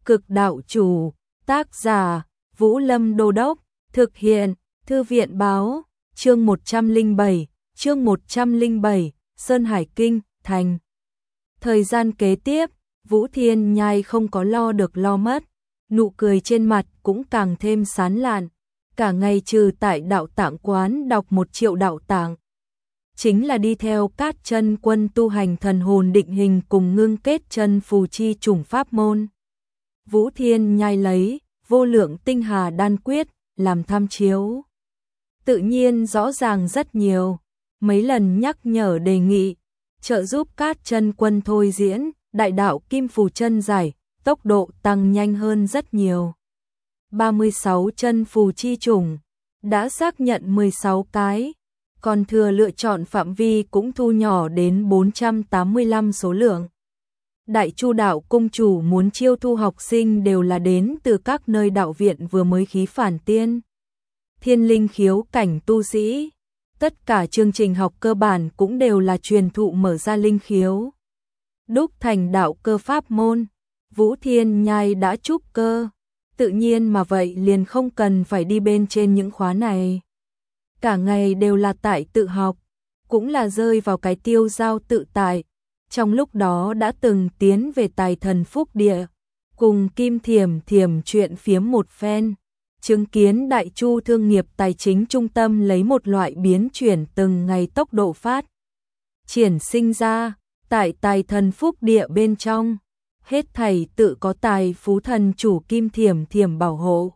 Cực đạo chủ, tác giả, Vũ Lâm Đô Đốc, thực hiện, Thư viện báo, chương 107, Sơn Hải Kinh, thành. Thời gian kế tiếp, Vũ Thiên Nhai không có lo được lo mất, nụ cười trên mặt cũng càng thêm sán lạn, cả ngày trừ tại đạo tạng quán đọc 1 triệu đạo tạng. Chính là đi theo Cát Chân Quân tu hành thần hồn định hình cùng ngưng kết chân phù chi chủng pháp môn. Vũ Thiên Nhai lấy vô lượng tinh hà đan quyết làm tham chiếu. Tự nhiên rõ ràng rất nhiều, mấy lần nhắc nhở đề nghị, trợ giúp Cát Chân Quân thôi diễn, đại đạo kim phù chân giải, tốc độ tăng nhanh hơn rất nhiều. 36 chân phù chi chủng, đã xác nhận 16 cái, còn thừa lựa chọn phạm vi cũng thu nhỏ đến 485 số lượng. Đại Chu đạo cung chủ muốn chiêu thu học sinh đều là đến từ các nơi đạo viện vừa mới khí phản tiên. Thiên linh khiếu cảnh tu sĩ, tất cả chương trình học cơ bản cũng đều là truyền thụ mở ra linh khiếu. Đúc thành đạo cơ pháp môn, Vũ Thiên Nhai đã trúc cơ, tự nhiên mà vậy liền không cần phải đi bên trên những khóa này. Cả ngày đều là tại tự học, cũng là rơi vào cái tiêu giao tự tại. Trong lúc đó đã từng tiến về Tài Thần Phúc Địa, cùng Kim Thiểm Thiểm chuyện phiếm một phen, chứng kiến Đại Chu thương nghiệp tài chính trung tâm lấy một loại biến chuyển từng ngày tốc độ phát triển sinh ra, tại Tài Thần Phúc Địa bên trong, hết thảy tự có Tài Phú Thần chủ Kim Thiểm Thiểm bảo hộ.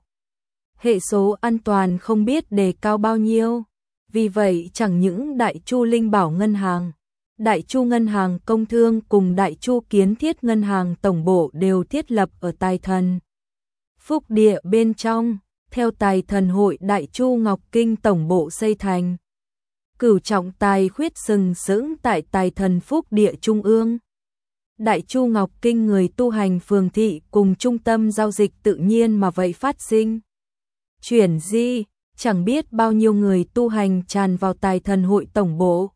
Hệ số an toàn không biết đề cao bao nhiêu, vì vậy chẳng những Đại Chu Linh Bảo Ngân hàng, Đại Chu Ngân hàng Công Thương cùng Đại Chu Kiến Thiết Ngân hàng Tổng bộ đều thiết lập ở Tài Thần Phúc Địa bên trong, theo Tài Thần hội Đại Chu Ngọc Kinh Tổng bộ xây thành. Cửu trọng tài khuyết sừng sững tại Tài Thần Phúc Địa Trung ương. Đại Chu Ngọc Kinh người tu hành phường thị cùng trung tâm giao dịch tự nhiên mà vậy phát sinh. Chuyển di, chẳng biết bao nhiêu người tu hành tràn vào Tài Thần hội Tổng bộ.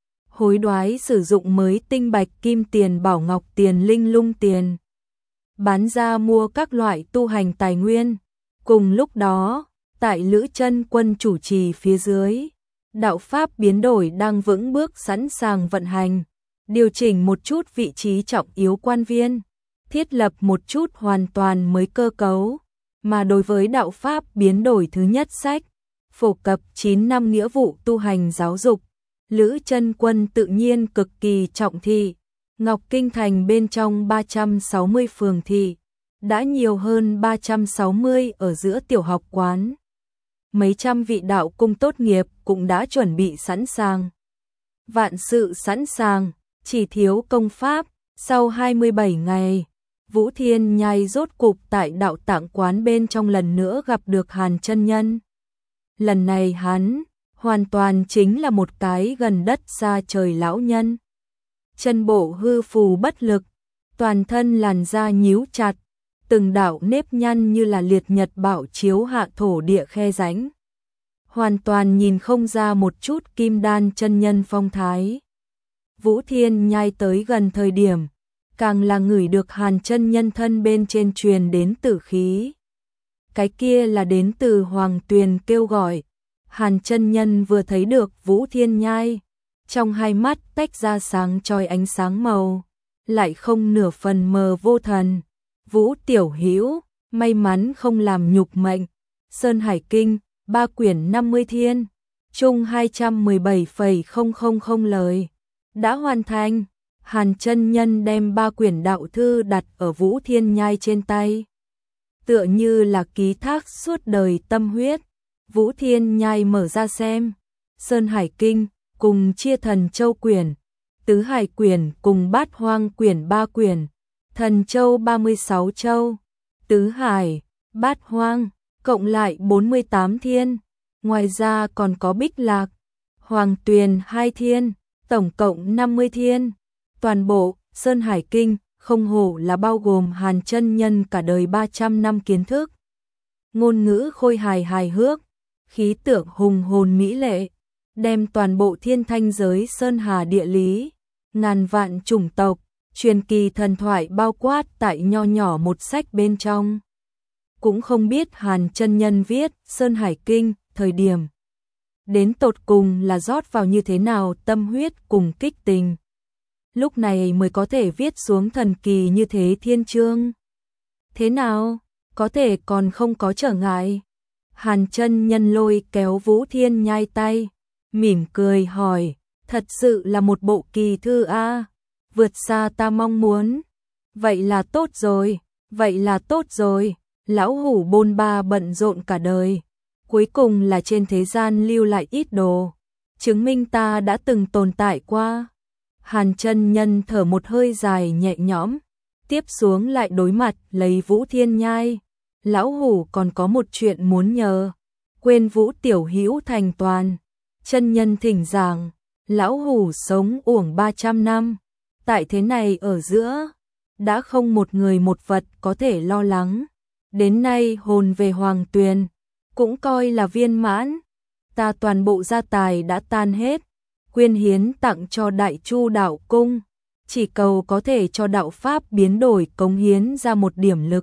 Hối đoái sử dụng mới tinh bạch kim tiền bảo ngọc tiền linh lung tiền. Bán ra mua các loại tu hành tài nguyên. Cùng lúc đó, tại Lữ Chân Quân chủ trì phía dưới, đạo pháp biến đổi đang vững bước sẵn sàng vận hành, điều chỉnh một chút vị trí trọng yếu quan viên, thiết lập một chút hoàn toàn mới cơ cấu, mà đối với đạo pháp biến đổi thứ nhất sách, phổ cập 9 năm nghĩa vụ tu hành giáo dục, Lữ Chân Quân tự nhiên cực kỳ trọng thị. Ngọc Kinh thành bên trong 360 phường thị, đã nhiều hơn 360 ở giữa tiểu học quán. Mấy trăm vị đạo cung tốt nghiệp cũng đã chuẩn bị sẵn sàng. Vạn sự sẵn sàng, chỉ thiếu công pháp. Sau 27 ngày, Vũ Thiên Nhai rốt cục tại đạo tạng quán bên trong lần nữa gặp được Hàn chân nhân. Lần này hắn hoàn toàn chính là một cái gần đất xa trời lão nhân. Chân bộ hư phù bất lực, toàn thân làn da nhíu chặt, từng đạo nếp nhăn như là liệt nhật bảo chiếu hạ thổ địa khe rãnh. Hoàn toàn nhìn không ra một chút kim đan chân nhân phong thái. Vũ Thiên Nhai tới gần thời điểm, càng là ngửi được Hàn chân nhân thân bên trên truyền đến tử khí. Cái kia là đến từ Hoàng Tuyền kêu gọi. Hàn chân nhân vừa thấy được Vũ Thiên Nhai, trong hai mắt tách ra sáng chói ánh sáng màu, lại không nửa phần mờ vô thần. Vũ tiểu hữu, may mắn không làm nhục mệnh. Sơn Hải Kinh, 3 quyển 50 thiên, chung 217,000 lời, đã hoàn thành. Hàn chân nhân đem 3 quyển đạo thư đặt ở Vũ Thiên Nhai trên tay, tựa như là ký thác suốt đời tâm huyết. Vũ Thiên Nhai mở ra xem, Sơn Hải Kinh cùng chia Thần Châu quyển, Tứ Hải quyển cùng Bát Hoang quyển 3 quyển, Thần Châu 36 châu, Tứ Hải, Bát Hoang, cộng lại 48 thiên, ngoài ra còn có Bích Lạc, Hoàng Tuyền 2 thiên, tổng cộng 50 thiên. Toàn bộ Sơn Hải Kinh không hổ là bao gồm Hàn chân nhân cả đời 300 năm kiến thức. Ngôn ngữ khôi hài hài hước, khí tượng hùng hồn mỹ lệ, đem toàn bộ thiên thanh giới sơn hà địa lý, ngàn vạn chủng tộc, truyền kỳ thần thoại bao quát tại nho nhỏ một sách bên trong. Cũng không biết Hàn chân nhân viết Sơn Hải Kinh thời điểm đến tột cùng là rót vào như thế nào tâm huyết cùng kích tình. Lúc này mới có thể viết xuống thần kỳ như thế thiên chương. Thế nào, có thể còn không có trở ngại. Hàn chân nhân lôi kéo Vũ Thiên Nhai tay, mỉm cười hỏi, thật sự là một bộ kỳ thư a, vượt xa ta mong muốn. Vậy là tốt rồi, vậy là tốt rồi, lão hủ bôn ba bận rộn cả đời. Cuối cùng là trên thế gian lưu lại ít đồ, chứng minh ta đã từng tồn tại qua. Hàn chân nhân thở một hơi dài nhẹ nhõm, tiếp xuống lại đối mặt lấy Vũ Thiên Nhai. Lão hủ còn có một chuyện muốn nhờ, quên Vũ tiểu hữu thành toàn. Chân nhân thỉnh giảng, lão hủ sống uổng 300 năm, tại thế này ở giữa, đã không một người một vật có thể lo lắng. Đến nay hồn về Hoàng Tuyền, cũng coi là viên mãn. Ta toàn bộ gia tài đã tan hết, quyên hiến tặng cho Đại Chu đạo cung, chỉ cầu có thể cho đạo pháp biến đổi cống hiến ra một điểm lực.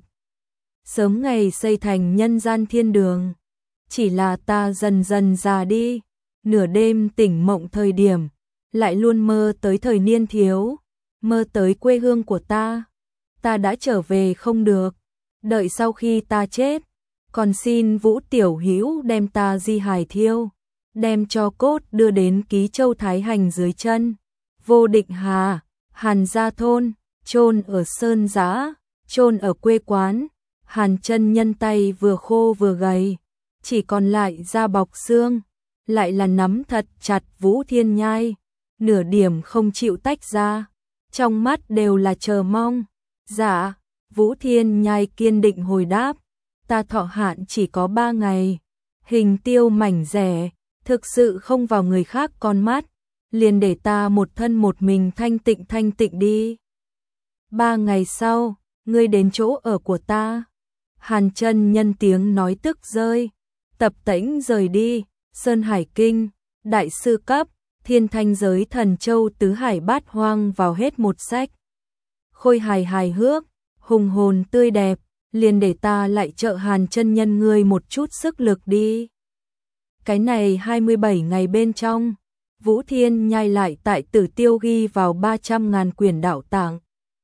Sớm ngày xây thành nhân gian thiên đường. Chỉ là ta dần dần già đi, nửa đêm tỉnh mộng thời điểm, lại luôn mơ tới thời niên thiếu, mơ tới quê hương của ta. Ta đã trở về không được, đợi sau khi ta chết, còn xin Vũ tiểu hữu đem ta di hài thiêu, đem cho cốt đưa đến Ký Châu Thái Hành dưới chân Vô Định Hà, Hàn gia thôn, chôn ở sơn giã, chôn ở quê quán. Hàn chân nhân tay vừa khô vừa gầy, chỉ còn lại da bọc xương, lại là nắm thật chặt Vũ Thiên Nhai, nửa điểm không chịu tách ra, trong mắt đều là chờ mong. Dạ, Vũ Thiên Nhai kiên định hồi đáp, ta thọ hạn chỉ có 3 ngày, hình tiêu mảnh rẻ, thực sự không vào người khác con mắt, liền để ta một thân một mình thanh tịnh đi. 3 ngày sau, ngươi đến chỗ ở của ta. Hàn chân nhân tiếng nói tức rơi, tập tễnh rời đi. Sơn Hải Kinh, đại sư cấp, thiên thanh giới thần châu tứ hải bát hoang vào hết một sách. Khôi hài hài hước, hùng hồn tươi đẹp, liền để ta lại trợ Hàn chân nhân ngươi một chút sức lực đi. Cái này 27 ngày bên trong, Vũ Thiên Nhai lại tại Tử Tiêu ghi vào 300.000 quyển đạo tạng.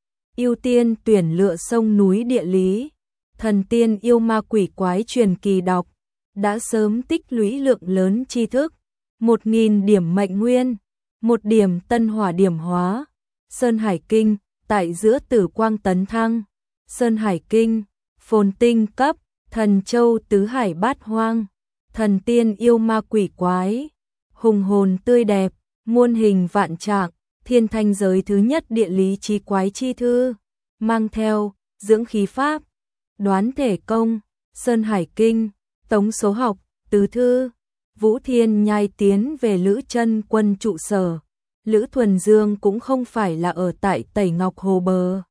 Ưu tiên tuyển lựa sông núi địa lý, thần tiên yêu ma quỷ quái truyền kỳ đọc, đã sớm tích lũy lượng lớn tri thức, 1.000 điểm mệnh nguyên, 1 điểm tân hỏa điểm hóa. Sơn Hải Kinh, tại giữa tử quang tấn thăng. Sơn Hải Kinh, phồn tinh cấp, thần châu tứ hải bát hoang, thần tiên yêu ma quỷ quái, hùng hồn tươi đẹp, muôn hình vạn trạng, thiên thanh giới thứ nhất địa lý trí quái chi thư, mang theo, dưỡng khí pháp, đoán thể công. Sơn Hải Kinh, tống số học, tứ thư. Vũ Thiên Nhai tiến về Lữ Chân Quân trụ sở. Lữ Thuần Dương cũng không phải là ở tại Tẩy Ngọc Hồ bờ,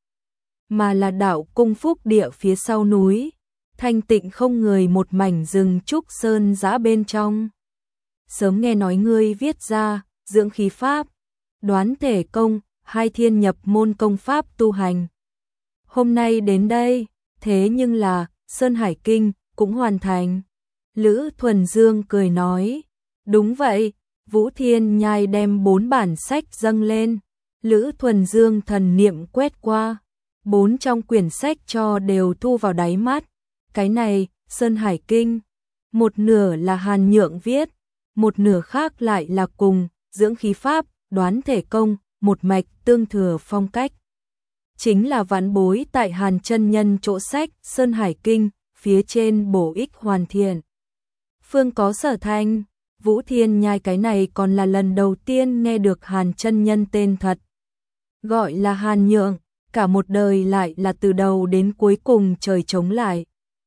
mà là đạo cung phúc địa phía sau núi, thanh tịnh không người, một mảnh rừng trúc sơn giã bên trong. Sớm nghe nói ngươi viết ra dưỡng khí pháp, đoán thể công, 2 thiên nhập môn công pháp tu hành. Hôm nay đến đây, thế nhưng là Sơn Hải Kinh cũng hoàn thành. Lữ Thuần Dương cười nói, đúng vậy. Vũ Thiên Nhai đem 4 bản sách dâng lên. Lữ Thuần Dương thần niệm quét qua, 4 trong quyển sách cho đều thu vào đáy mắt. Cái này, Sơn Hải Kinh, một nửa là Hàn Nhượng viết, một nửa khác lại là cùng dưỡng khí pháp, đoán thể công, một mạch tương thừa phong cách. Chính là vãn bối tại Hàn chân nhân chỗ sách Sơn Hải Kinh, phía trên bổ ích hoàn thiện. Phương có sở thành. Vũ Thiên Nhai cái này còn là lần đầu tiên nghe được Hàn chân nhân tên thật. Gọi là Hàn Nhượng, cả một đời lại là từ đầu đến cuối cùng trời chống lại.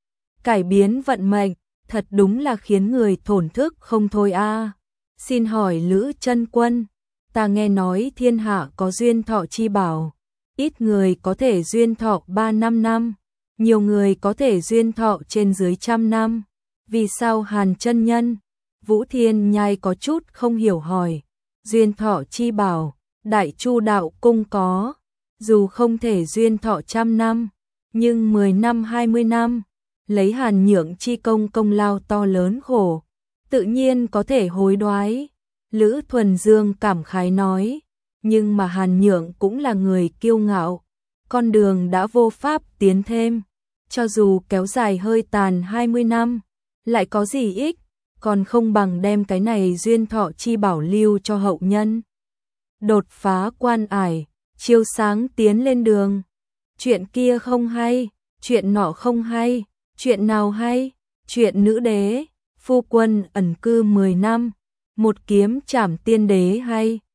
Cải biến vận mệnh, thật đúng là khiến người thổn thức không thôi a. Xin hỏi Lữ Chân Quân, ta nghe nói thiên hạ có duyên thọ chi bảo, ít người có thể duyên thọ 3-5 năm, nhiều người có thể duyên thọ trên dưới 100 năm. Vì sao Hàn chân nhân? Vũ Thiên Nhai có chút không hiểu hỏi. Duyên thọ chi bảo, Đại Chu đạo cung có, dù không thể duyên thọ 100 năm, nhưng 10 năm 20 năm, lấy Hàn Nhượng chi công lao to lớn khổ, tự nhiên có thể hối đoái. Lữ Thuần Dương cảm khái nói, nhưng mà Hàn Nhượng cũng là người kiêu ngạo, con đường đã vô pháp tiến thêm, cho dù kéo dài hơi tàn 20 năm, lại có gì ích, còn không bằng đem cái này duyên thọ chi bảo lưu cho hậu nhân. Đột phá quan ải, chiếu sáng tiến lên đường. Chuyện kia không hay, chuyện nọ không hay, chuyện nào hay? Chuyện nữ đế, phu quân ẩn cư 10 năm, một kiếm trảm tiên đế hay.